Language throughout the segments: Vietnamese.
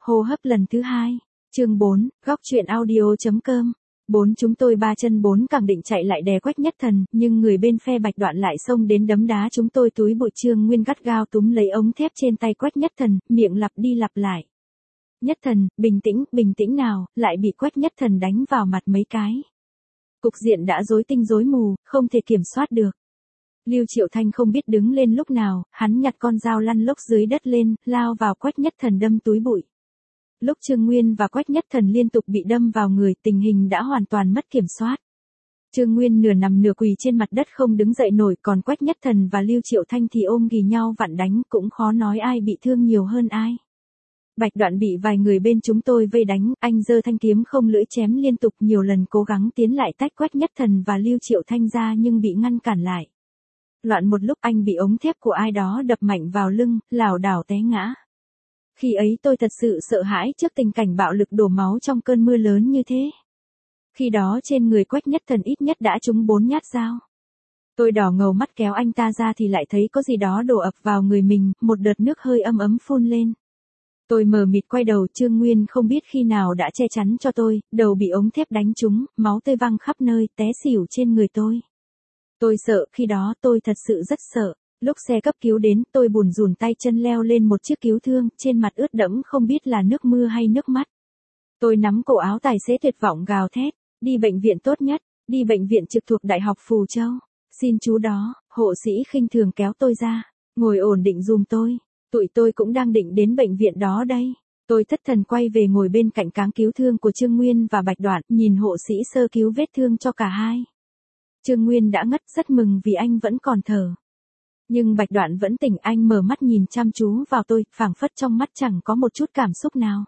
Hô hấp lần thứ 2. Chương 4, góc truyện audio.com. Chúng tôi ba chân bốn cẳng định chạy lại đè Quách Nhất Thần, nhưng người bên phe Bạch Đoạn lại xông đến đấm đá chúng tôi túi bụi. Trương Nguyên gắt gao túm lấy ống thép trên tay Quách Nhất Thần, miệng lặp đi lặp lại. Nhất Thần, bình tĩnh nào, lại bị Quách Nhất Thần đánh vào mặt mấy cái. Cục diện đã rối tinh rối mù, không thể kiểm soát được. Lưu Triệu Thanh không biết đứng lên lúc nào, hắn nhặt con dao lăn lốc dưới đất lên, lao vào Quách Nhất Thần đâm túi bụi. Lúc Trương Nguyên và Quách Nhất Thần liên tục bị đâm vào người, tình hình đã hoàn toàn mất kiểm soát. Trương Nguyên nửa nằm nửa quỳ trên mặt đất không đứng dậy nổi, còn Quách Nhất Thần và Lưu Triệu Thanh thì ôm ghì nhau vặn đánh, cũng khó nói ai bị thương nhiều hơn ai. Bạch Đoạn bị vài người bên chúng tôi vây đánh, anh giơ thanh kiếm không lưỡi chém liên tục nhiều lần cố gắng tiến lại tách Quách Nhất Thần và Lưu Triệu Thanh ra nhưng bị ngăn cản lại. Loạn một lúc anh bị ống thép của ai đó đập mạnh vào lưng, lảo đảo té ngã. Khi ấy tôi thật sự sợ hãi trước tình cảnh bạo lực đổ máu trong cơn mưa lớn như thế. Khi đó trên người Quách Nhất Thần ít nhất đã trúng 4 nhát dao. Tôi đỏ ngầu mắt kéo anh ta ra thì lại thấy có gì đó đổ ập vào người mình, một đợt nước hơi ấm ấm phun lên. Tôi mờ mịt quay đầu, Trương Nguyên không biết khi nào đã che chắn cho tôi, đầu bị ống thép đánh trúng, máu tươi văng khắp nơi, té xỉu trên người tôi. Tôi sợ, khi đó tôi thật sự rất sợ. Lúc xe cấp cứu đến, tôi bủn rủn tay chân leo lên một chiếc cứu thương, trên mặt ướt đẫm không biết là nước mưa hay nước mắt. Tôi nắm cổ áo tài xế tuyệt vọng gào thét, đi bệnh viện tốt nhất, đi bệnh viện trực thuộc Đại học Phù Châu. Xin chú đó, hộ sĩ khinh thường kéo tôi ra, ngồi ổn định giùm tôi. Tụi tôi cũng đang định đến bệnh viện đó đây. Tôi thất thần quay về ngồi bên cạnh cáng cứu thương của Trương Nguyên và Bạch Đoạn, nhìn hộ sĩ sơ cứu vết thương cho cả hai. Trương Nguyên đã ngất, rất mừng vì anh vẫn còn thở. Nhưng Bạch Đoạn vẫn tỉnh, anh mở mắt nhìn chăm chú vào tôi, phảng phất trong mắt chẳng có một chút cảm xúc nào.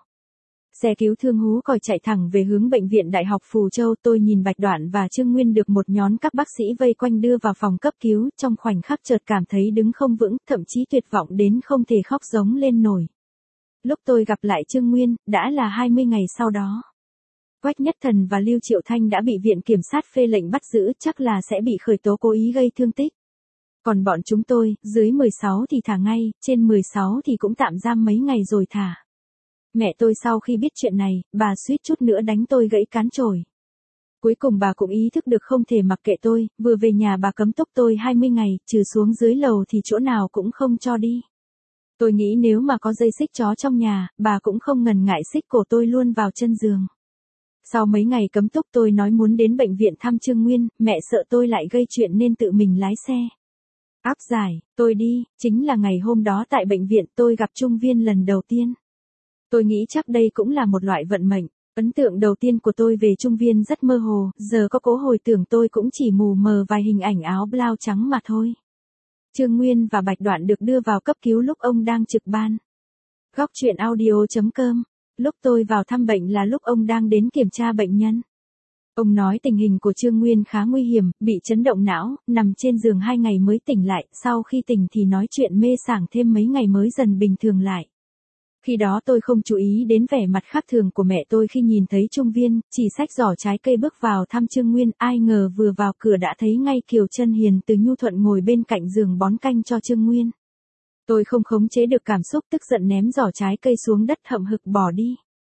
Xe cứu thương hú còi chạy thẳng về hướng bệnh viện Đại học Phù Châu. Tôi nhìn Bạch Đoạn và Trương Nguyên được một nhóm các bác sĩ vây quanh đưa vào phòng cấp cứu, trong khoảnh khắc chợt cảm thấy đứng không vững, thậm chí tuyệt vọng đến không thể khóc giống lên nổi. Lúc tôi gặp lại Trương Nguyên, đã là 20 ngày sau đó. Quách Nhất Thần và Lưu Triệu Thanh đã bị viện kiểm sát phê lệnh bắt giữ, chắc là sẽ bị khởi tố cố ý gây thương tích. Còn bọn chúng tôi, dưới 16 thì thả ngay, trên 16 thì cũng tạm giam mấy ngày rồi thả. Mẹ tôi sau khi biết chuyện này, bà suýt chút nữa đánh tôi gãy cán chổi. Cuối cùng bà cũng ý thức được không thể mặc kệ tôi, vừa về nhà bà cấm túc tôi 20 ngày, trừ xuống dưới lầu thì chỗ nào cũng không cho đi. Tôi nghĩ nếu mà có dây xích chó trong nhà, bà cũng không ngần ngại xích cổ tôi luôn vào chân giường. Sau mấy ngày cấm túc tôi nói muốn đến bệnh viện thăm Trương Nguyên, mẹ sợ tôi lại gây chuyện nên tự mình lái xe. Áp giải, tôi đi, chính là ngày hôm đó tại bệnh viện tôi gặp Trung Viên lần đầu tiên. Tôi nghĩ chắc đây cũng là một loại vận mệnh. Ấn tượng đầu tiên của tôi về Trung Viên rất mơ hồ, giờ có cố hồi tưởng tôi cũng chỉ mù mờ vài hình ảnh áo blau trắng mà thôi. Trương Nguyên và Bạch Đoạn được đưa vào cấp cứu lúc ông đang trực ban. Góc truyện audio.com. Lúc tôi vào thăm bệnh là lúc ông đang đến kiểm tra bệnh nhân. Ông nói tình hình của Trương Nguyên khá nguy hiểm, bị chấn động não, nằm trên giường 2 ngày mới tỉnh lại, sau khi tỉnh thì nói chuyện mê sảng thêm mấy ngày mới dần bình thường lại. Khi đó tôi không chú ý đến vẻ mặt khác thường của mẹ tôi khi nhìn thấy Trung Viên, chỉ xách giỏ trái cây bước vào thăm Trương Nguyên, ai ngờ vừa vào cửa đã thấy ngay Kiều Chân Hiền từ nhu thuận ngồi bên cạnh giường bón canh cho Trương Nguyên. Tôi không khống chế được cảm xúc, tức giận ném giỏ trái cây xuống đất hậm hực bỏ đi.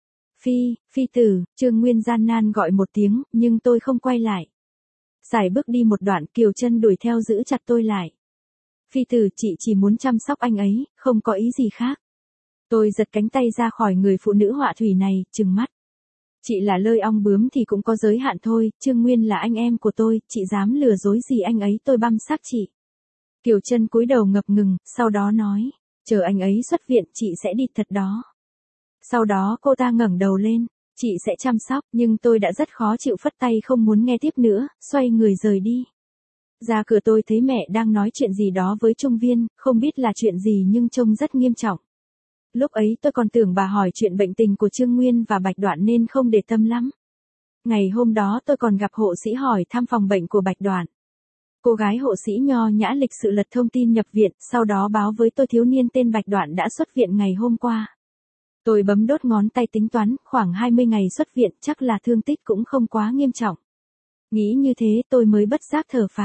Phi tử, Trương Nguyên gian nan gọi một tiếng, nhưng tôi không quay lại. Xài bước đi một đoạn, Kiều Chân đuổi theo giữ chặt tôi lại. Phi tử, chị chỉ muốn chăm sóc anh ấy, không có ý gì khác. Tôi giật cánh tay ra khỏi người phụ nữ họa thủy này, trừng mắt. Chị là lơi ong bướm thì cũng có giới hạn thôi, Trương Nguyên là anh em của tôi, chị dám lừa dối gì anh ấy, tôi băm xác chị. Kiều Chân cúi đầu ngập ngừng, sau đó nói, chờ anh ấy xuất viện chị sẽ đi thật đó. Sau đó cô ta ngẩng đầu lên, chị sẽ chăm sóc, nhưng tôi đã rất khó chịu phất tay không muốn nghe tiếp nữa, xoay người rời đi. Ra cửa tôi thấy mẹ đang nói chuyện gì đó với Trung Viên, không biết là chuyện gì nhưng trông rất nghiêm trọng. Lúc ấy tôi còn tưởng bà hỏi chuyện bệnh tình của Trương Nguyên và Bạch Đoạn nên không để tâm lắm. Ngày hôm đó tôi còn gặp hộ sĩ hỏi thăm phòng bệnh của Bạch Đoạn. Cô gái hộ sĩ nho nhã lịch sự lật thông tin nhập viện, sau đó báo với tôi thiếu niên tên Bạch Đoạn đã xuất viện ngày hôm qua. Tôi bấm đốt ngón tay tính toán, khoảng 20 ngày xuất viện, chắc là thương tích cũng không quá nghiêm trọng. Nghĩ như thế tôi mới bất giác thở phào.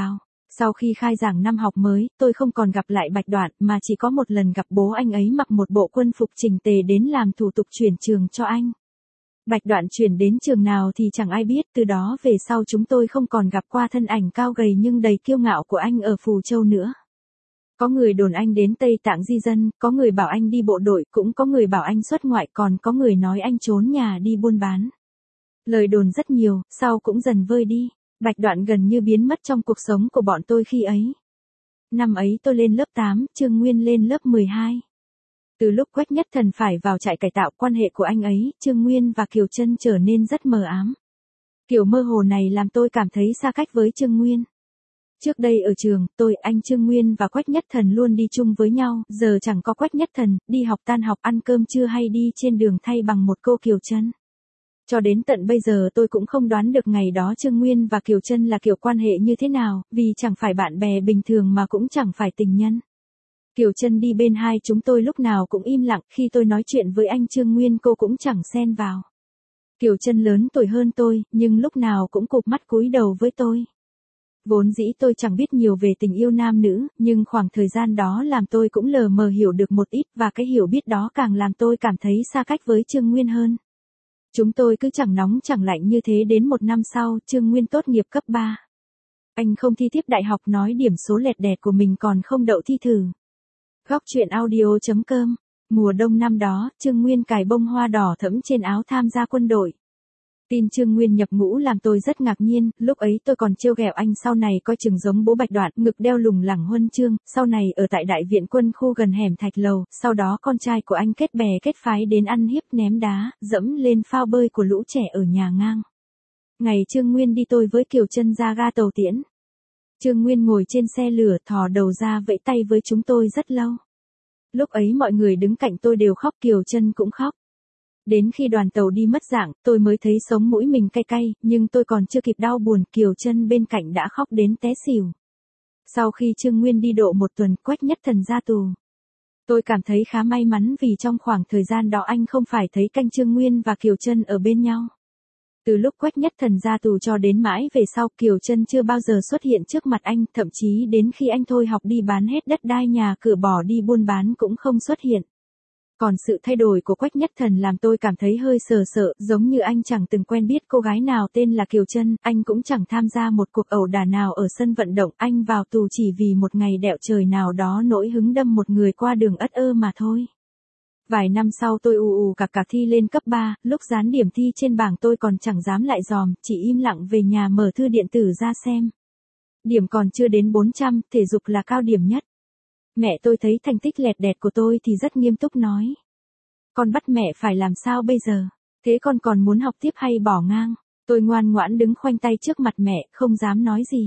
Sau khi khai giảng năm học mới, tôi không còn gặp lại Bạch Đoạn mà chỉ có một lần gặp bố anh ấy mặc một bộ quân phục chỉnh tề đến làm thủ tục chuyển trường cho anh. Bạch Đoạn chuyển đến trường nào thì chẳng ai biết, từ đó về sau chúng tôi không còn gặp qua thân ảnh cao gầy nhưng đầy kiêu ngạo của anh ở Phù Châu nữa. Có người đồn anh đến Tây Tạng di dân, có người bảo anh đi bộ đội, cũng có người bảo anh xuất ngoại, còn có người nói anh trốn nhà đi buôn bán. Lời đồn rất nhiều, sau cũng dần vơi đi. Bạch Đoạn gần như biến mất trong cuộc sống của bọn tôi khi ấy. Năm ấy tôi lên lớp 8, Trương Nguyên lên lớp 12. Từ lúc Quách Nhất Thần phải vào trại cải tạo, quan hệ của anh ấy, Trương Nguyên và Kiều Trân trở nên rất mờ ám. Kiểu mơ hồ này làm tôi cảm thấy xa cách với Trương Nguyên. Trước đây ở trường, tôi, anh Trương Nguyên và Quách Nhất Thần luôn đi chung với nhau, giờ chẳng có Quách Nhất Thần, đi học tan học ăn cơm trưa hay đi trên đường thay bằng một cô Kiều Trân. Cho đến tận bây giờ tôi cũng không đoán được ngày đó Trương Nguyên và Kiều Trân là kiểu quan hệ như thế nào, vì chẳng phải bạn bè bình thường mà cũng chẳng phải tình nhân. Kiều Trân đi bên hai chúng tôi lúc nào cũng im lặng, khi tôi nói chuyện với anh Trương Nguyên cô cũng chẳng xen vào. Kiều Trân lớn tuổi hơn tôi, nhưng lúc nào cũng cụp mắt cúi đầu với tôi. Vốn dĩ tôi chẳng biết nhiều về tình yêu nam nữ, nhưng khoảng thời gian đó làm tôi cũng lờ mờ hiểu được một ít, và cái hiểu biết đó càng làm tôi cảm thấy xa cách với Trương Nguyên hơn. Chúng tôi cứ chẳng nóng chẳng lạnh như thế đến một năm sau, Trương Nguyên tốt nghiệp cấp 3. Anh không thi tiếp đại học, nói điểm số lẹt đẹt của mình còn không đậu thi thử. Góc truyện audio.com. Mùa đông năm đó, Trương Nguyên cài bông hoa đỏ thẫm trên áo tham gia quân đội. Tin Trương Nguyên nhập ngũ làm tôi rất ngạc nhiên, lúc ấy tôi còn trêu ghẹo anh sau này coi chừng giống bố Bạch Đoạn, ngực đeo lủng lẳng huân chương, sau này ở tại đại viện quân khu gần hẻm Thạch Lầu, sau đó con trai của anh kết bè kết phái đến ăn hiếp ném đá, dẫm lên phao bơi của lũ trẻ ở nhà ngang. Ngày Trương Nguyên đi tôi với Kiều Trân ra ga tàu tiễn. Trương Nguyên ngồi trên xe lửa thò đầu ra vẫy tay với chúng tôi rất lâu. Lúc ấy mọi người đứng cạnh tôi đều khóc, Kiều Trân cũng khóc. Đến khi đoàn tàu đi mất dạng, tôi mới thấy sống mũi mình cay cay, nhưng tôi còn chưa kịp đau buồn, Kiều Trân bên cạnh đã khóc đến té xỉu. Sau khi Trương Nguyên đi độ một tuần, Quách Nhất Thần ra tù. Tôi cảm thấy khá may mắn vì trong khoảng thời gian đó anh không phải thấy canh Trương Nguyên và Kiều Trân ở bên nhau. Từ lúc Quách Nhất Thần ra tù cho đến mãi về sau, Kiều Trân chưa bao giờ xuất hiện trước mặt anh, thậm chí đến khi anh thôi học đi bán hết đất đai nhà cửa bỏ đi buôn bán cũng không xuất hiện. Còn sự thay đổi của Quách Nhất Thần làm tôi cảm thấy hơi sợ sợ, giống như anh chẳng từng quen biết cô gái nào tên là Kiều Trân, anh cũng chẳng tham gia một cuộc ẩu đả nào ở sân vận động, anh vào tù chỉ vì một ngày đẹo trời nào đó nỗi hứng đâm một người qua đường ất ơ mà thôi. Vài năm sau tôi ù cạc thi lên cấp 3, lúc dán điểm thi trên bảng tôi còn chẳng dám lại dòm, chỉ im lặng về nhà mở thư điện tử ra xem. Điểm còn chưa đến 400, thể dục là cao điểm nhất. Mẹ tôi thấy thành tích lẹt đẹt của tôi thì rất nghiêm túc nói. Con bắt mẹ phải làm sao bây giờ? Thế con còn muốn học tiếp hay bỏ ngang? Tôi ngoan ngoãn đứng khoanh tay trước mặt mẹ, không dám nói gì.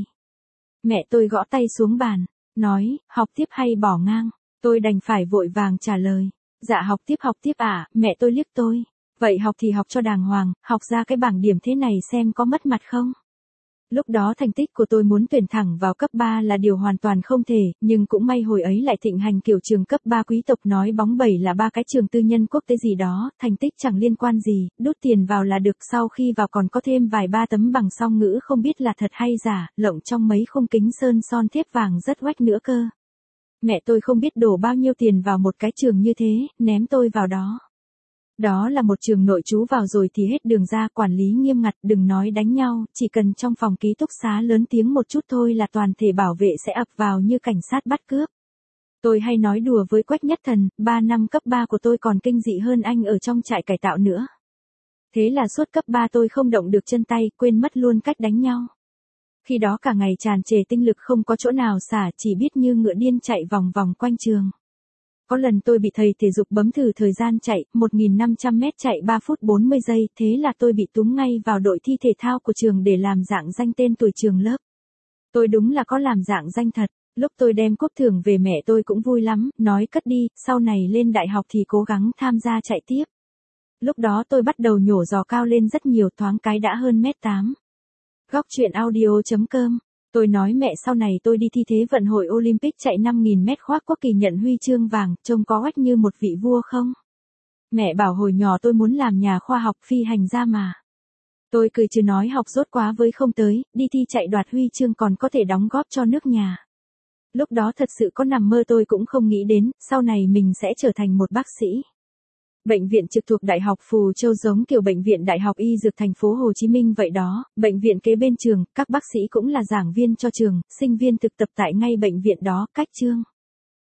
Mẹ tôi gõ tay xuống bàn, nói, học tiếp hay bỏ ngang? Tôi đành phải vội vàng trả lời. Dạ học tiếp à, mẹ tôi liếc tôi. Vậy học thì học cho đàng hoàng, học ra cái bảng điểm thế này xem có mất mặt không? Lúc đó thành tích của tôi muốn tuyển thẳng vào cấp 3 là điều hoàn toàn không thể, nhưng cũng may hồi ấy lại thịnh hành kiểu trường cấp 3 quý tộc nói bóng bẩy là 3 cái trường tư nhân quốc tế gì đó, thành tích chẳng liên quan gì, đút tiền vào là được, sau khi vào còn có thêm vài ba tấm bằng song ngữ không biết là thật hay giả, lộng trong mấy khung kính sơn son thép vàng rất oách nữa cơ. Mẹ tôi không biết đổ bao nhiêu tiền vào một cái trường như thế, ném tôi vào đó. Đó là một trường nội trú, vào rồi thì hết đường ra, quản lý nghiêm ngặt, đừng nói đánh nhau, chỉ cần trong phòng ký túc xá lớn tiếng một chút thôi là toàn thể bảo vệ sẽ ập vào như cảnh sát bắt cướp. Tôi hay nói đùa với Quách Nhất Thần, 3 năm cấp 3 của tôi còn kinh dị hơn anh ở trong trại cải tạo nữa. Thế là suốt cấp 3 tôi không động được chân tay, quên mất luôn cách đánh nhau. Khi đó cả ngày tràn trề tinh lực không có chỗ nào xả, chỉ biết như ngựa điên chạy vòng vòng quanh trường. Có lần tôi bị thầy thể dục bấm thử thời gian chạy, 1.500 mét chạy 3 phút 40 giây, thế là tôi bị túm ngay vào đội thi thể thao của trường để làm rạng danh tên tuổi trường lớp. Tôi đúng là có làm rạng danh thật, lúc tôi đem cúp thưởng về mẹ tôi cũng vui lắm, nói cất đi, sau này lên đại học thì cố gắng tham gia chạy tiếp. Lúc đó tôi bắt đầu nhổ giò cao lên rất nhiều, thoáng cái đã hơn 1m8. Góc truyện audio.com. Tôi nói mẹ sau này tôi đi thi Thế vận hội Olympic chạy 5.000 mét khoác quốc kỳ nhận huy chương vàng, trông có oách như một vị vua không? Mẹ bảo hồi nhỏ tôi muốn làm nhà khoa học phi hành gia mà. Tôi cười chứ nói học dốt quá với không tới, đi thi chạy đoạt huy chương còn có thể đóng góp cho nước nhà. Lúc đó thật sự có nằm mơ tôi cũng không nghĩ đến, sau này mình sẽ trở thành một bác sĩ. Bệnh viện trực thuộc Đại học Phù Châu giống kiểu bệnh viện Đại học Y Dược thành phố Hồ Chí Minh vậy đó, bệnh viện kế bên trường, các bác sĩ cũng là giảng viên cho trường, sinh viên thực tập tại ngay bệnh viện đó, cách chương.